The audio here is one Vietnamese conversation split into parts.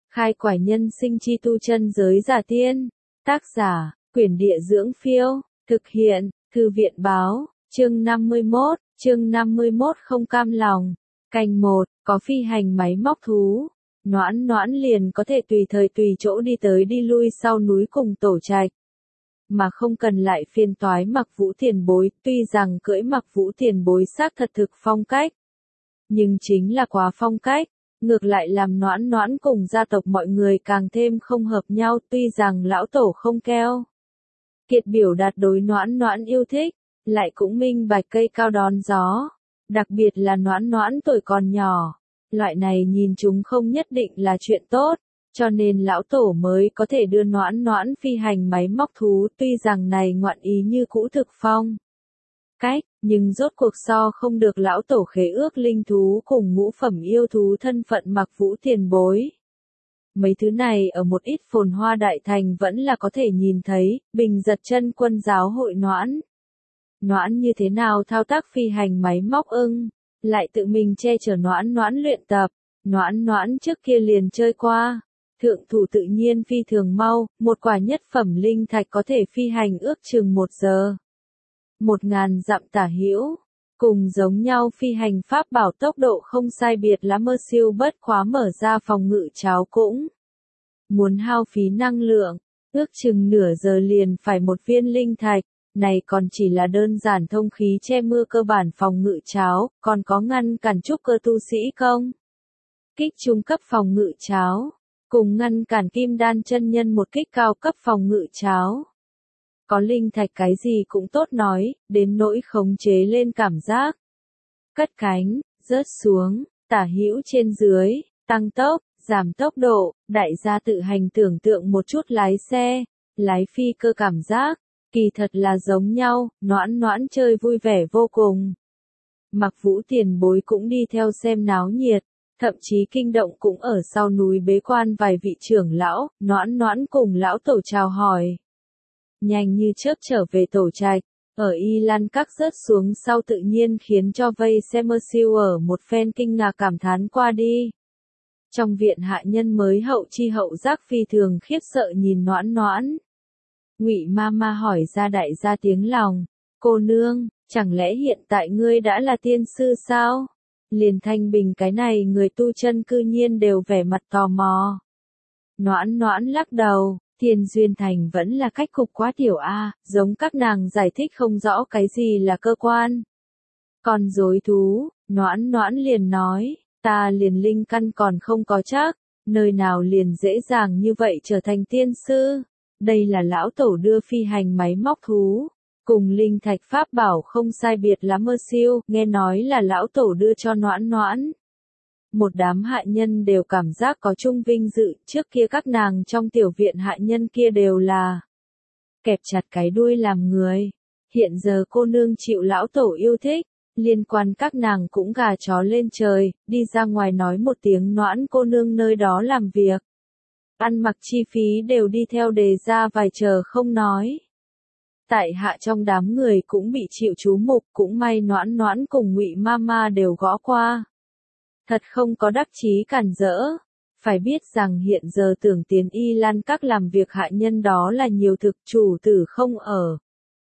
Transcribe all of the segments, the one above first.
Khai quải nhân sinh chi tu chân giới giả tiên. Tác giả, Quyển Địa Dưỡng Phiêu. Thực hiện, Thư viện Báo. Chương 51 không cam lòng. Canh 1, có phi hành máy móc thú. Noãn Noãn liền có thể tùy thời tùy chỗ đi tới đi lui sau núi cùng Tổ Trạch. Mà không cần lại phiền toái Mặc Vũ tiền bối, tuy rằng cưỡi Mặc Vũ tiền bối xác thật thực phong cách. Nhưng chính là quá phong cách, ngược lại làm Noãn Noãn cùng gia tộc mọi người càng thêm không hợp nhau, tuy rằng lão tổ không keo kiệt biểu đạt đối Noãn Noãn yêu thích, lại cũng minh bạch cây cao đón gió, đặc biệt là Noãn Noãn tuổi còn nhỏ, loại này nhìn chúng không nhất định là chuyện tốt, cho nên lão tổ mới có thể đưa Noãn Noãn phi hành máy móc thú, tuy rằng này ngoạn ý như cũ thực phong cách, nhưng rốt cuộc so không được lão tổ khế ước linh thú cùng ngũ phẩm yêu thú thân phận Mặc Vũ tiền bối. Mấy thứ này ở một ít phồn hoa đại thành vẫn là có thể nhìn thấy, Bình Giật Chân Quân giáo hội Noãn Noãn như thế nào thao tác phi hành máy móc lại tự mình che chở Noãn Noãn luyện tập, Noãn Noãn trước kia liền chơi qua. Thượng thủ tự nhiên phi thường mau, một quả nhất phẩm linh thạch có thể phi hành ước chừng 1 giờ. 1000 dặm tả hữu, cùng giống nhau phi hành pháp bảo tốc độ không sai biệt là mơ siêu bất khóa mở ra phòng ngự cháo cũng muốn hao phí năng lượng, ước chừng nửa giờ liền phải một viên linh thạch, này còn chỉ là đơn giản thông khí che mưa cơ bản phòng ngự cháo, còn có ngăn cản trúc cơ tu sĩ công kích trung cấp phòng ngự cháo, cùng ngăn cản kim đan chân nhân một kích cao cấp phòng ngự cháo. Có linh thạch cái gì cũng tốt nói, đến nỗi khống chế lên cảm giác. Cất cánh, rớt xuống, tả hữu trên dưới, tăng tốc, giảm tốc độ, đại gia tự hành tưởng tượng một chút lái xe, lái phi cơ cảm giác, kỳ thật là giống nhau, Noãn Noãn chơi vui vẻ vô cùng. Mặc Vũ tiền bối cũng đi theo xem náo nhiệt, thậm chí kinh động cũng ở sau núi bế quan vài vị trưởng lão, Noãn Noãn cùng lão tổ chào hỏi. Nhanh như chớp trở về Tổ Trạch, ở Y Lan Các rớt xuống sau tự nhiên khiến cho vây xem mơ siêu ở một phen kinh ngạc cảm thán qua đi. Trong viện hạ nhân mới hậu chi hậu giác phi thường khiếp sợ nhìn Noãn Noãn. Ngụy Mama hỏi ra đại gia tiếng lòng, cô nương, chẳng lẽ hiện tại ngươi đã là tiên sư sao? Liền Thanh Bình cái này người tu chân cư nhiên đều vẻ mặt tò mò. Noãn Noãn lắc đầu. Thiên Duyên Thành vẫn là cách cục quá tiểu a, giống các nàng giải thích không rõ cái gì là cơ quan. Còn dối thú, Noãn Noãn liền nói, ta liền linh căn còn không có chắc, nơi nào liền dễ dàng như vậy trở thành tiên sư. Đây là lão tổ đưa phi hành máy móc thú, cùng linh thạch pháp bảo không sai biệt lắm mơ siêu, nghe nói là lão tổ đưa cho Noãn Noãn. Một đám hạ nhân đều cảm giác có chung vinh dự, trước kia các nàng trong tiểu viện hạ nhân kia đều là kẹp chặt cái đuôi làm người. Hiện giờ cô nương chịu lão tổ yêu thích, liên quan các nàng cũng gà chó lên trời, đi ra ngoài nói một tiếng Noãn cô nương nơi đó làm việc. Ăn mặc chi phí đều đi theo đề ra vài chờ không nói. Tại hạ trong đám người cũng bị chịu chú mục, cũng may Noãn Noãn cùng Ngụy Mama đều gõ qua. Thật không có đắc chí cản rỡ. Phải biết rằng hiện giờ tưởng tiến Y Lan Các làm việc hạ nhân đó là nhiều thực chủ tử không ở.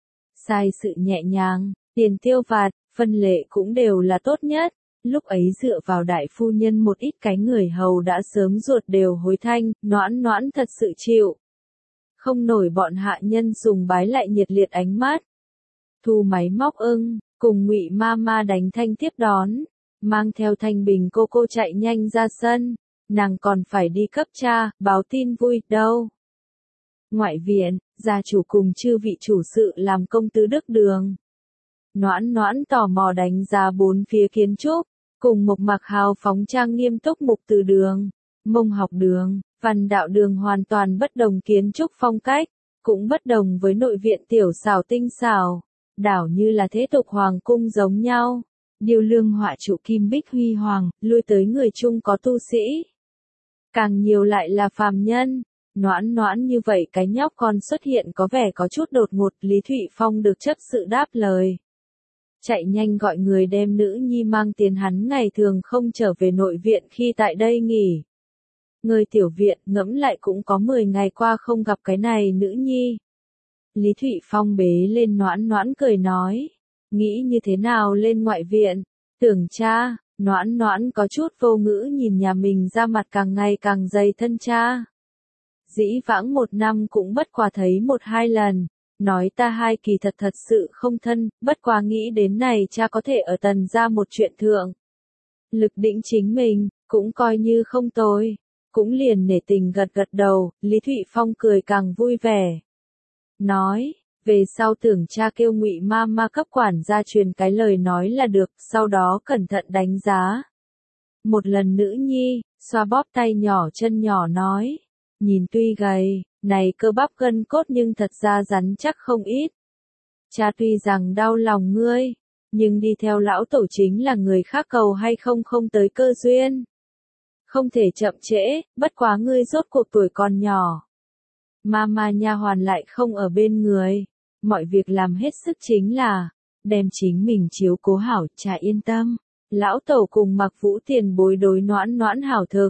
Sai sự nhẹ nhàng, tiền tiêu vặt, phân lệ cũng đều là tốt nhất. Lúc ấy dựa vào đại phu nhân một ít cái người hầu đã sớm ruột đều hối thanh, Noãn Noãn thật sự chịu không nổi bọn hạ nhân sùng bái lại nhiệt liệt ánh mắt. Thu máy móc cùng Ngụy Mama đánh thanh tiếp đón. Mang theo Thanh Bình cô chạy nhanh ra sân, nàng còn phải đi cấp cha, báo tin vui, đâu. Ngoại viện, gia chủ cùng chư vị chủ sự làm công tứ đức đường. Noãn Noãn tò mò đánh giá 4 phía kiến trúc, cùng một mặc hào phóng trang nghiêm túc mục từ đường, Mông học đường, Văn đạo đường hoàn toàn bất đồng kiến trúc phong cách, cũng bất đồng với nội viện tiểu xảo tinh xảo, đảo như là thế tục hoàng cung giống nhau. Điêu lương họa trụ kim bích huy hoàng, lui tới người chung có tu sĩ. Càng nhiều lại là phàm nhân. Noãn Noãn như vậy cái nhóc con xuất hiện có vẻ có chút đột ngột, Lý Thụy Phong được chấp sự đáp lời. Chạy nhanh gọi người đem nữ nhi mang tiền, hắn ngày thường không trở về nội viện khi tại đây nghỉ Người tiểu viện ngẫm lại cũng có 10 ngày qua không gặp cái này nữ nhi. Lý Thụy Phong bế lên Noãn Noãn cười nói. Nghĩ như thế nào lên ngoại viện? Tưởng cha, Noãn Noãn có chút vô ngữ nhìn nhà mình ra mặt càng ngày càng dày thân cha. Dĩ vãng 1 năm cũng bất quá thấy 1-2 lần. Nói ta hai kỳ thật sự không thân, bất quá nghĩ đến này cha có thể ở Tần gia một chuyện thượng. Lực đỉnh chính mình, cũng coi như không tồi. Cũng liền nể tình gật gật đầu, Lý Thụy Phong cười càng vui vẻ. Nói, về sau tưởng cha kêu Ngụy ma cấp quản gia truyền cái lời nói là được, sau đó cẩn thận đánh giá. Một lần nữ nhi, xoa bóp tay nhỏ chân nhỏ nói, nhìn tuy gầy, này cơ bắp gân cốt nhưng thật ra rắn chắc không ít. Cha tuy rằng đau lòng ngươi, nhưng đi theo lão tổ chính là người khác cầu hay không tới cơ duyên. Không thể chậm trễ, bất quá ngươi rốt cuộc tuổi còn nhỏ. Mama nha hoàn lại không ở bên người, mọi việc làm hết sức chính là đem chính mình chiếu cố hảo, cha yên tâm. Lão tổ cùng Mặc Vũ tiền bối đối Noãn Noãn hảo thực.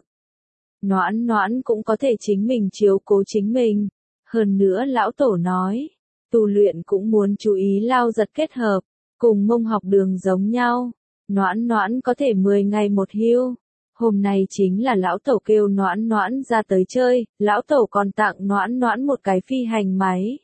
Noãn Noãn cũng có thể chính mình chiếu cố chính mình. Hơn nữa lão tổ nói, tu luyện cũng muốn chú ý lao giật kết hợp, cùng Mông học đường giống nhau. Noãn Noãn có thể 10 ngày một hưu. Hôm nay chính là lão tổ kêu Noãn Noãn ra tới chơi, lão tổ còn tặng Noãn Noãn một cái phi hành máy.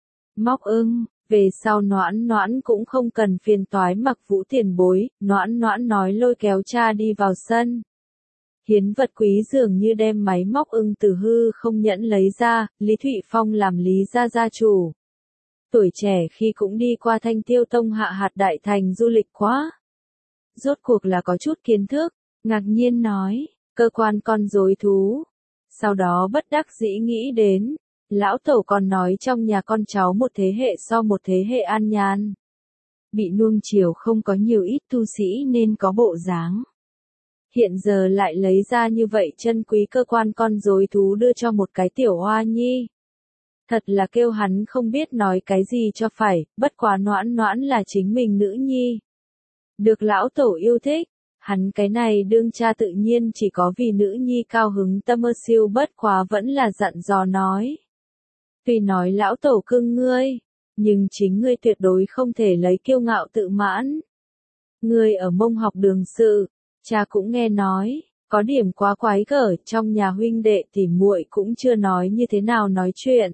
Móc ưng, về sau Noãn Noãn cũng không cần phiền toái Mặc Vũ tiền bối, Noãn Noãn nói lôi kéo cha đi vào sân. Hiến vật quý dường như đem máy móc ưng từ hư không nhẫn lấy ra, Lý Thụy Phong làm Lý gia chủ. Tuổi trẻ khi cũng đi qua Thanh Tiêu Tông hạ hạt đại thành du lịch quá. Rốt cuộc là có chút kiến thức, ngạc nhiên nói, cơ quan con rối thú. Sau đó bất đắc dĩ nghĩ đến, lão tổ còn nói trong nhà con cháu một thế hệ so một thế hệ an nhàn. Bị nuông chiều không có nhiều ít tu sĩ nên có bộ dáng. Hiện giờ lại lấy ra như vậy chân quý cơ quan con rối thú đưa cho một cái tiểu hoa nhi. Thật là kêu hắn không biết nói cái gì cho phải, bất quá Noãn Noãn là chính mình nữ nhi. Được lão tổ yêu thích, hắn cái này đương cha tự nhiên chỉ có vì nữ nhi cao hứng tâm ơ siêu bất quá vẫn là dặn dò nói. Tuy nói lão tổ cưng ngươi, nhưng chính ngươi tuyệt đối không thể lấy kiêu ngạo tự mãn. Ngươi ở Mông học đường sự, cha cũng nghe nói, có điểm quá quái gở, trong nhà huynh đệ tỉ muội cũng chưa nói như thế nào nói chuyện.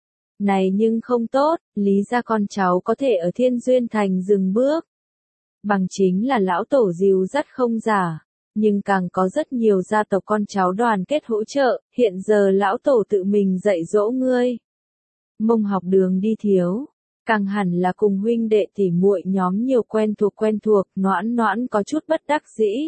Này nhưng không tốt, Lý gia con cháu có thể ở Thiên Duyên Thành dừng bước. Bằng chính là lão tổ dìu dắt không giả, nhưng càng có rất nhiều gia tộc con cháu đoàn kết hỗ trợ, hiện giờ lão tổ tự mình dạy dỗ ngươi. Mông học đường đi thiếu, càng hẳn là cùng huynh đệ tỉ muội nhóm nhiều quen thuộc, Noãn Noãn có chút bất đắc dĩ.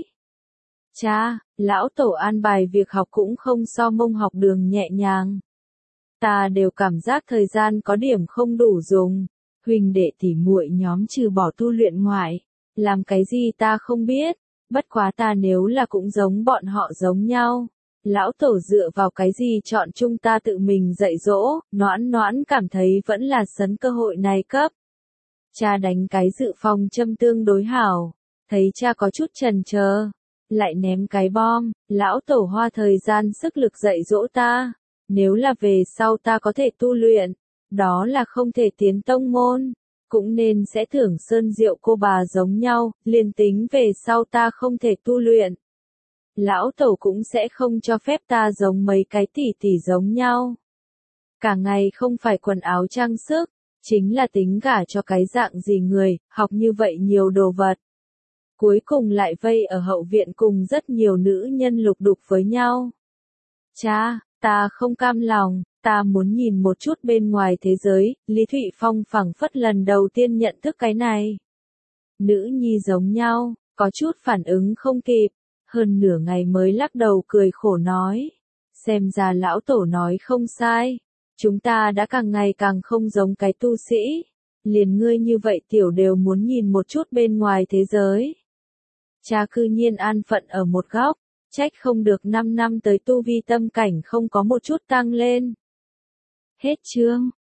Cha, lão tổ an bài việc học cũng không so Mông học đường nhẹ nhàng. Ta đều cảm giác thời gian có điểm không đủ dùng, huynh đệ tỉ muội nhóm trừ bỏ tu luyện ngoại, làm cái gì ta không biết, bất quá ta nếu là cũng giống bọn họ giống nhau. Lão tổ dựa vào cái gì chọn chúng ta tự mình dạy dỗ, Noãn Noãn cảm thấy vẫn là sấn cơ hội này cấp. Cha đánh cái dự phòng châm tương đối hảo, thấy cha có chút chần chờ, lại ném cái bom, lão tổ hoa thời gian sức lực dạy dỗ ta, nếu là về sau ta có thể tu luyện, đó là không thể tiến tông môn, cũng nên sẽ thưởng sơn diệu cô bà giống nhau, liền tính về sau ta không thể tu luyện. Lão tổ cũng sẽ không cho phép ta giống mấy cái tỷ giống nhau. Cả ngày không phải quần áo trang sức, chính là tính gả cho cái dạng gì người, học như vậy nhiều đồ vật. Cuối cùng lại vây ở hậu viện cùng rất nhiều nữ nhân lục đục với nhau. Cha, ta không cam lòng, ta muốn nhìn một chút bên ngoài thế giới, Lý Thụy Phong phảng phất lần đầu tiên nhận thức cái này. Nữ nhi giống nhau, có chút phản ứng không kịp. Hơn nửa ngày mới lắc đầu cười khổ nói. Xem ra lão tổ nói không sai. Chúng ta đã càng ngày càng không giống cái tu sĩ. Liền ngươi như vậy tiểu đều muốn nhìn một chút bên ngoài thế giới. Cha cư nhiên an phận ở một góc. Trách không được 5 năm tới tu vi tâm cảnh không có một chút tăng lên. Hết chương.